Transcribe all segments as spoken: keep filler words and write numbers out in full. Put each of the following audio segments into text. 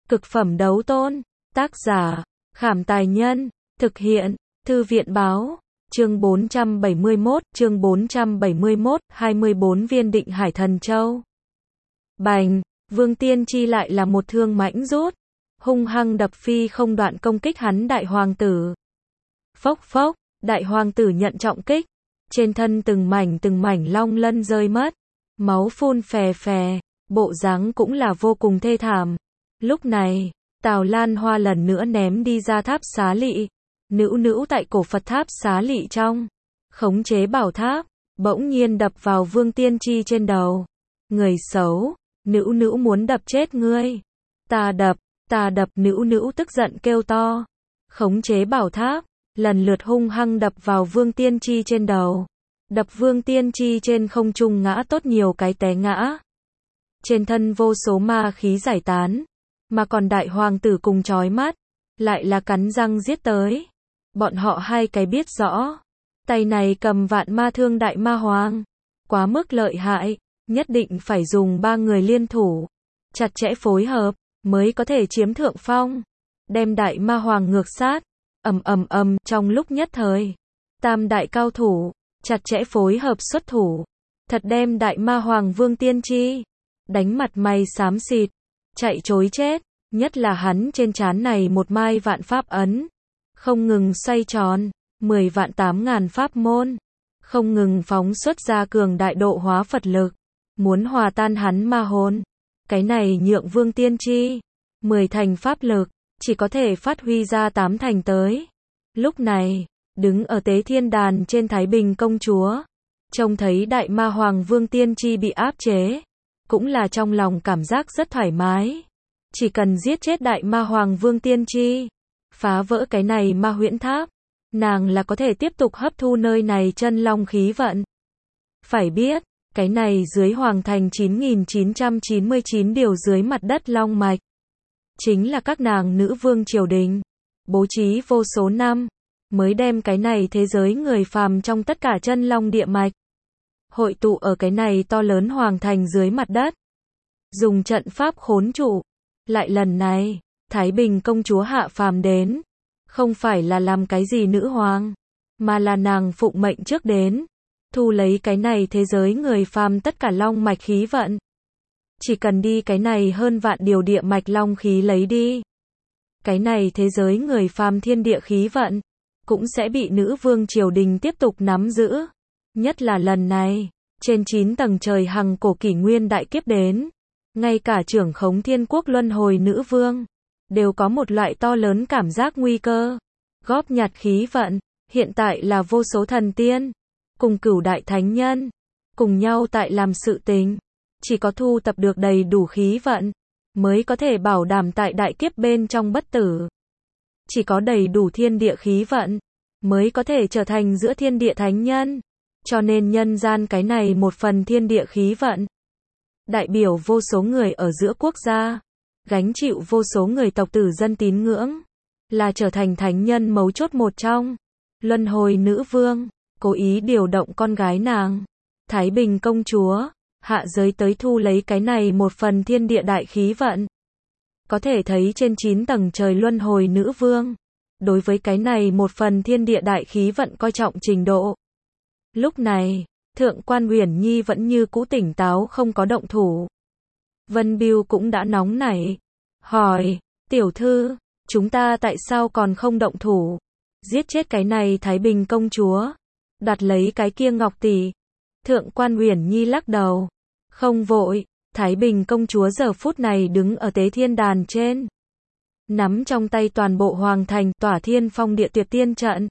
Cực phẩm đấu tôn. Tác giả, Khảm Tài Nhân. Thực hiện, Thư viện Báo. Chương bốn trăm bảy mươi mốt, chương bốn trăm bảy mươi mốt, hai mươi bốn viên Định Hải Thần Châu. Bành, Vương Tiên Chi lại là một thương mãnh rút, hung hăng đập phi không đoạn công kích hắn đại hoàng tử. Phốc phốc, đại hoàng tử nhận trọng kích, trên thân từng mảnh từng mảnh long lân rơi mất, máu phun phè phè, bộ dáng cũng là vô cùng thê thảm. Lúc này, Tào Lan Hoa lần nữa ném đi ra tháp xá lị. Nữu nữu tại cổ Phật tháp xá lị trong, khống chế bảo tháp, bỗng nhiên đập vào Vương Tiên Chi trên đầu. Người xấu, nữu nữu muốn đập chết ngươi. Ta đập, ta đập, nữu nữu tức giận kêu to. Khống chế bảo tháp, lần lượt hung hăng đập vào Vương Tiên Chi trên đầu. Đập Vương Tiên Chi trên không trung ngã tốt nhiều cái té ngã. Trên thân vô số ma khí giải tán, mà còn đại hoàng tử cùng chói mắt, lại là cắn răng giết tới. Bọn họ hai cái biết rõ, tay này cầm vạn ma thương đại ma hoàng, quá mức lợi hại, nhất định phải dùng ba người liên thủ, chặt chẽ phối hợp, mới có thể chiếm thượng phong, đem đại ma hoàng ngược sát. Ầm ầm ầm, trong lúc nhất thời, tam đại cao thủ, chặt chẽ phối hợp xuất thủ, thật đem đại ma hoàng Vương Tiên Chi đánh mặt mày xám xịt, chạy trối chết, nhất là hắn trên trán này một mai vạn pháp ấn, không ngừng xoay tròn, mười vạn tám ngàn pháp môn, không ngừng phóng xuất ra cường đại độ hóa Phật lực, muốn hòa tan hắn ma hồn. Cái này nhượng Vương Tiên Chi, mười thành pháp lực, chỉ có thể phát huy ra tám thành tới. Lúc này, đứng ở Tế Thiên Đàn trên Thái Bình công chúa, trông thấy đại ma hoàng Vương Tiên Chi bị áp chế, cũng là trong lòng cảm giác rất thoải mái. Chỉ cần giết chết đại ma hoàng Vương Tiên Chi, phá vỡ cái này ma huyễn tháp, nàng là có thể tiếp tục hấp thu nơi này chân long khí vận. Phải biết, cái này dưới hoàng thành chín nghìn chín trăm chín mươi chín điều dưới mặt đất long mạch, chính là các nàng nữ vương triều đình, bố trí vô số năm, mới đem cái này thế giới người phàm trong tất cả chân long địa mạch, hội tụ ở cái này to lớn hoàng thành dưới mặt đất. Dùng trận pháp khốn trụ. Lại lần này, Thái Bình công chúa hạ phàm đến, không phải là làm cái gì nữ hoàng, mà là nàng phụng mệnh trước đến, thu lấy cái này thế giới người phàm tất cả long mạch khí vận. Chỉ cần đi cái này hơn vạn điều địa mạch long khí lấy đi, cái này thế giới người phàm thiên địa khí vận, cũng sẽ bị nữ vương triều đình tiếp tục nắm giữ. Nhất là lần này, trên chín tầng trời hằng cổ kỷ nguyên đại kiếp đến, ngay cả trưởng khống thiên quốc luân hồi nữ vương, đều có một loại to lớn cảm giác nguy cơ. Góp nhặt khí vận, hiện tại là vô số thần tiên, cùng cửu đại thánh nhân, cùng nhau tại làm sự tình. Chỉ có thu tập được đầy đủ khí vận, mới có thể bảo đảm tại đại kiếp bên trong bất tử. Chỉ có đầy đủ thiên địa khí vận, mới có thể trở thành giữa thiên địa thánh nhân. Cho nên nhân gian cái này một phần thiên địa khí vận, đại biểu vô số người ở giữa quốc gia, gánh chịu vô số người tộc tử dân tín ngưỡng, là trở thành thánh nhân mấu chốt một trong. Luân hồi nữ vương, cố ý điều động con gái nàng, Thái Bình công chúa, hạ giới tới thu lấy cái này một phần thiên địa đại khí vận. Có thể thấy trên chín tầng trời luân hồi nữ vương, đối với cái này một phần thiên địa đại khí vận coi trọng trình độ. Lúc này, Thượng quan Uyển Nhi vẫn như cũ tỉnh táo không có động thủ. Vân Bưu cũng đã nóng nảy, hỏi, tiểu thư, chúng ta tại sao còn không động thủ? Giết chết cái này Thái Bình công chúa, đoạt lấy cái kia ngọc tỷ. Thượng quan Uyển Nhi lắc đầu, không vội, Thái Bình công chúa giờ phút này đứng ở Tế Thiên Đàn trên, nắm trong tay toàn bộ hoàng thành tỏa thiên phong địa tuyệt tiên trận.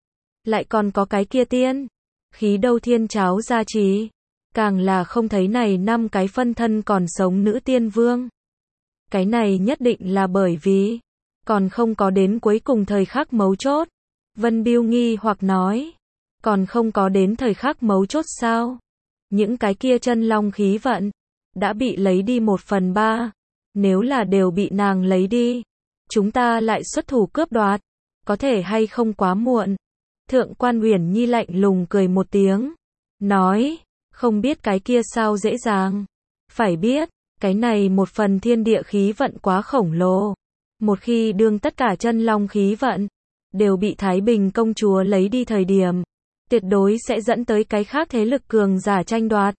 Lại còn có cái kia tiên khí đâu thiên cháo gia trì, càng là không thấy này năm cái phân thân còn sống nữ tiên vương. Cái này nhất định là bởi vì còn không có đến cuối cùng thời khắc mấu chốt. Vân Bưu nghi hoặc nói, còn không có đến thời khắc mấu chốt sao? Những cái kia chân long khí vận đã bị lấy đi một phần ba, nếu là đều bị nàng lấy đi, chúng ta lại xuất thủ cướp đoạt, có thể hay không quá muộn? Thượng quan Uyển Nhi lạnh lùng cười một tiếng, nói, không biết cái kia sao dễ dàng. Phải biết, Cái này một phần thiên địa khí vận quá khổng lồ. Một khi đương tất cả chân long khí vận đều bị Thái Bình công chúa lấy đi thời điểm, tuyệt đối sẽ dẫn tới cái khác thế lực cường giả tranh đoạt.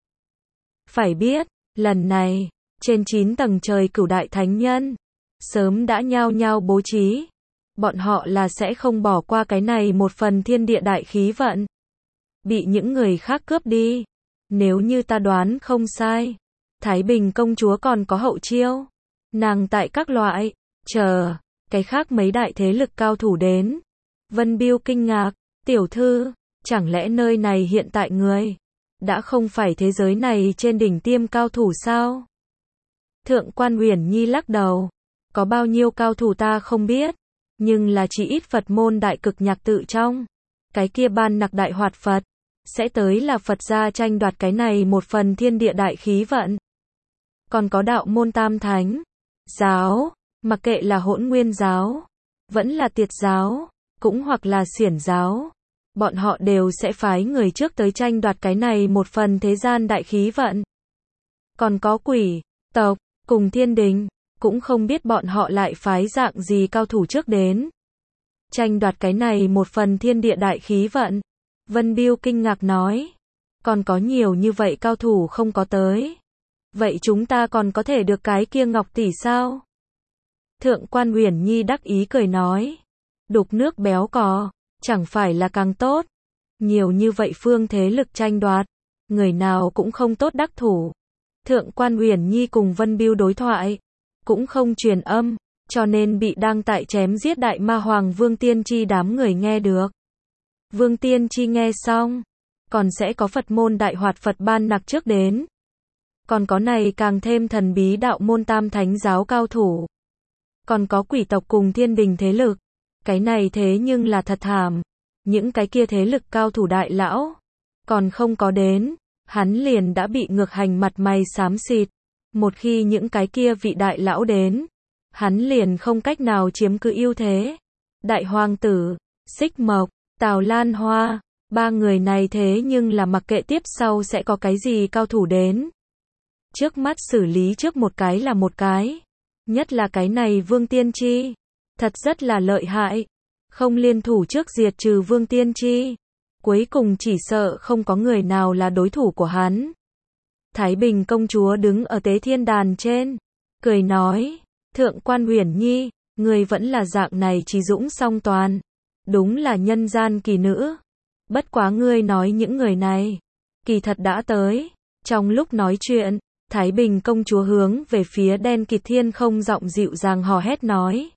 Phải biết, lần này, trên chín tầng trời cửu đại thánh nhân, sớm đã nhao nhao bố trí. Bọn họ là sẽ không bỏ qua cái này một phần thiên địa đại khí vận. Bị những người khác cướp đi. Nếu như ta đoán không sai, Thái Bình công chúa còn có hậu chiêu. Nàng tại các loại, chờ, cái khác mấy đại thế lực cao thủ đến. Vân Biêu kinh ngạc, tiểu thư, chẳng lẽ nơi này hiện tại người đã không phải thế giới này trên đỉnh tiêm cao thủ sao? Thượng quan Uyển Nhi lắc đầu, có bao nhiêu cao thủ ta không biết, nhưng là chỉ ít Phật môn đại cực nhạc tự trong, cái kia ban nặc đại hoạt Phật, sẽ tới là Phật gia tranh đoạt cái này một phần thiên địa đại khí vận. Còn có đạo môn tam thánh, giáo, mặc kệ là Hỗn Nguyên giáo, vẫn là Tiệt giáo, cũng hoặc là Xiển giáo, bọn họ đều sẽ phái người trước tới tranh đoạt cái này một phần thế gian đại khí vận. Còn có quỷ tộc, cùng thiên đình, cũng không biết bọn họ lại phái dạng gì cao thủ trước đến. Tranh đoạt cái này một phần thiên địa đại khí vận. Vân Biêu kinh ngạc nói, còn có nhiều như vậy cao thủ không có tới. Vậy chúng ta còn có thể được cái kia ngọc tỷ sao? Thượng quan Uyển Nhi đắc ý cười nói, đục nước béo cò, chẳng phải là càng tốt. Nhiều như vậy phương thế lực tranh đoạt, người nào cũng không tốt đắc thủ. Thượng quan Uyển Nhi cùng Vân Biêu đối thoại, cũng không truyền âm, cho nên bị đang tại chém giết đại ma hoàng Vương Tiên Tri đám người nghe được. Vương Tiên Tri nghe xong, còn sẽ có Phật môn đại hoạt Phật ban nặc trước đến. Còn có này càng thêm thần bí đạo môn tam thánh giáo cao thủ. Còn có quỷ tộc cùng thiên đình thế lực. Cái này thế nhưng là thật thảm. Những cái kia thế lực cao thủ đại lão, còn không có đến, hắn liền đã bị ngược hành mặt mày xám xịt. Một khi những cái kia vị đại lão đến, hắn liền không cách nào chiếm cứ ưu thế. Đại hoàng tử, Xích Mộc, Tào Lan Hoa, ba người này thế nhưng là mặc kệ tiếp sau sẽ có cái gì cao thủ đến. Trước mắt xử lý trước một cái là một cái. Nhất là cái này Vương Tiên Tri, thật rất là lợi hại. Không liên thủ trước diệt trừ Vương Tiên Tri, cuối cùng chỉ sợ không có người nào là đối thủ của hắn. Thái Bình công chúa đứng ở tế thiên đàn trên, cười nói, Thượng quan Uyển Nhi, người vẫn là dạng này trí dũng song toàn. Đúng là nhân gian kỳ nữ. Bất quá ngươi nói những người này, kỳ thật đã tới. Trong lúc nói chuyện, Thái Bình công chúa hướng về phía đen kịt thiên không giọng dịu dàng hò hét nói.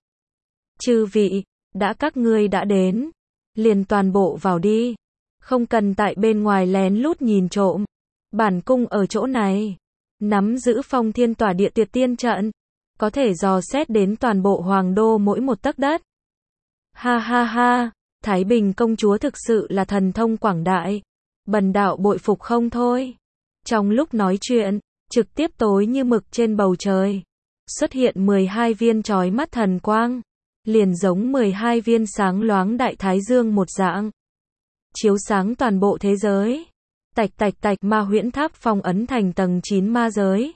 Chư vị, đã các ngươi đã đến, liền toàn bộ vào đi. Không cần tại bên ngoài lén lút nhìn trộm. Bản cung ở chỗ này, nắm giữ phong thiên tỏa địa tuyệt tiên trận, có thể dò xét đến toàn bộ hoàng đô mỗi một tấc đất. Ha ha ha, Thái Bình công chúa thực sự là thần thông quảng đại. Bần đạo bội phục không thôi. Trong lúc nói chuyện, trực tiếp tối như mực trên bầu trời, xuất hiện mười hai viên chói mắt thần quang, liền giống mười hai viên sáng loáng đại thái dương một dạng, chiếu sáng toàn bộ thế giới. Tạch tạch tạch, ma huyễn tháp phong ấn thành tầng chín ma giới.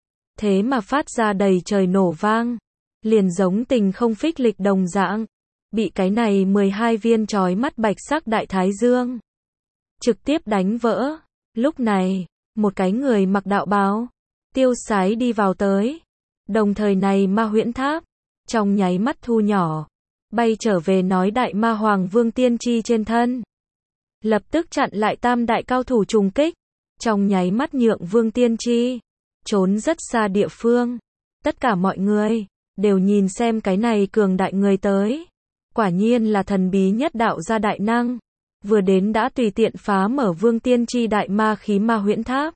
Thế mà phát ra đầy trời nổ vang, liền giống tình không phích lịch đồng dạng, bị cái này mười hai viên chói mắt bạch sắc đại thái dương trực tiếp đánh vỡ. Lúc này, một cái người mặc đạo bào, tiêu sái đi vào tới. Đồng thời này ma huyễn tháp, trong nháy mắt thu nhỏ, bay trở về nói đại ma hoàng Vương Tiên Tri trên thân. Lập tức chặn lại tam đại cao thủ trùng kích, trong nháy mắt nhượng Vương Tiên Tri trốn rất xa địa phương. Tất cả mọi người đều nhìn xem cái này cường đại người tới. Quả nhiên là thần bí nhất đạo gia đại năng, vừa đến đã tùy tiện phá mở Vương Tiên Tri đại ma khí ma huyễn tháp.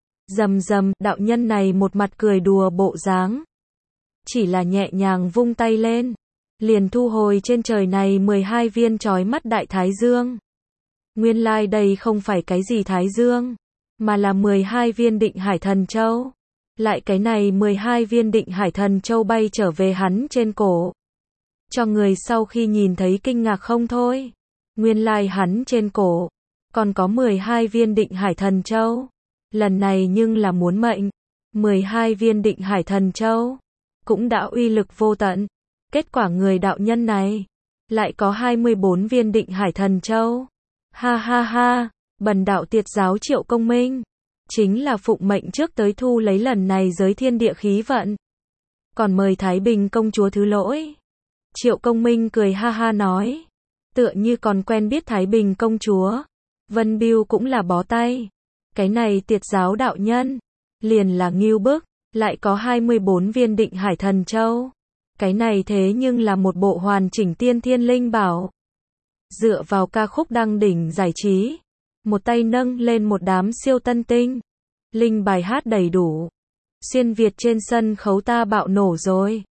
Rầm rầm, đạo nhân này một mặt cười đùa bộ dáng, chỉ là nhẹ nhàng vung tay lên, liền thu hồi trên trời này mười hai viên chói mắt đại thái dương. Nguyên lai like đây không phải cái gì thái dương, mà là mười hai viên định hải thần châu. Lại cái này mười hai viên định hải thần châu bay trở về hắn trên cổ. Cho người sau khi nhìn thấy kinh ngạc không thôi. Nguyên lai like hắn trên cổ còn có mười hai viên định hải thần châu. Lần này nhưng là muốn mệnh. mười hai viên Định Hải Thần Châu, cũng đã uy lực vô tận. Kết quả người đạo nhân này, lại có hai mươi bốn viên Định Hải Thần Châu. Ha ha ha, bần đạo Tiệt giáo Triệu Công Minh, chính là phụng mệnh trước tới thu lấy lần này giới thiên địa khí vận. Còn mời Thái Bình công chúa thứ lỗi. Triệu Công Minh cười ha ha nói, tựa như còn quen biết Thái Bình công chúa. Vân Bưu cũng là bó tay. Cái này Tiệt giáo đạo nhân, liền là ngưu bức, lại có hai mươi bốn viên Định Hải Thần Châu. Cái này thế nhưng là một bộ hoàn chỉnh tiên thiên linh bảo. Dựa vào ca khúc đăng đỉnh giải trí, một tay nâng lên một đám siêu tân tinh. Linh bài hát đầy đủ. Xuyên Việt trên sân khấu ta bạo nổ rồi.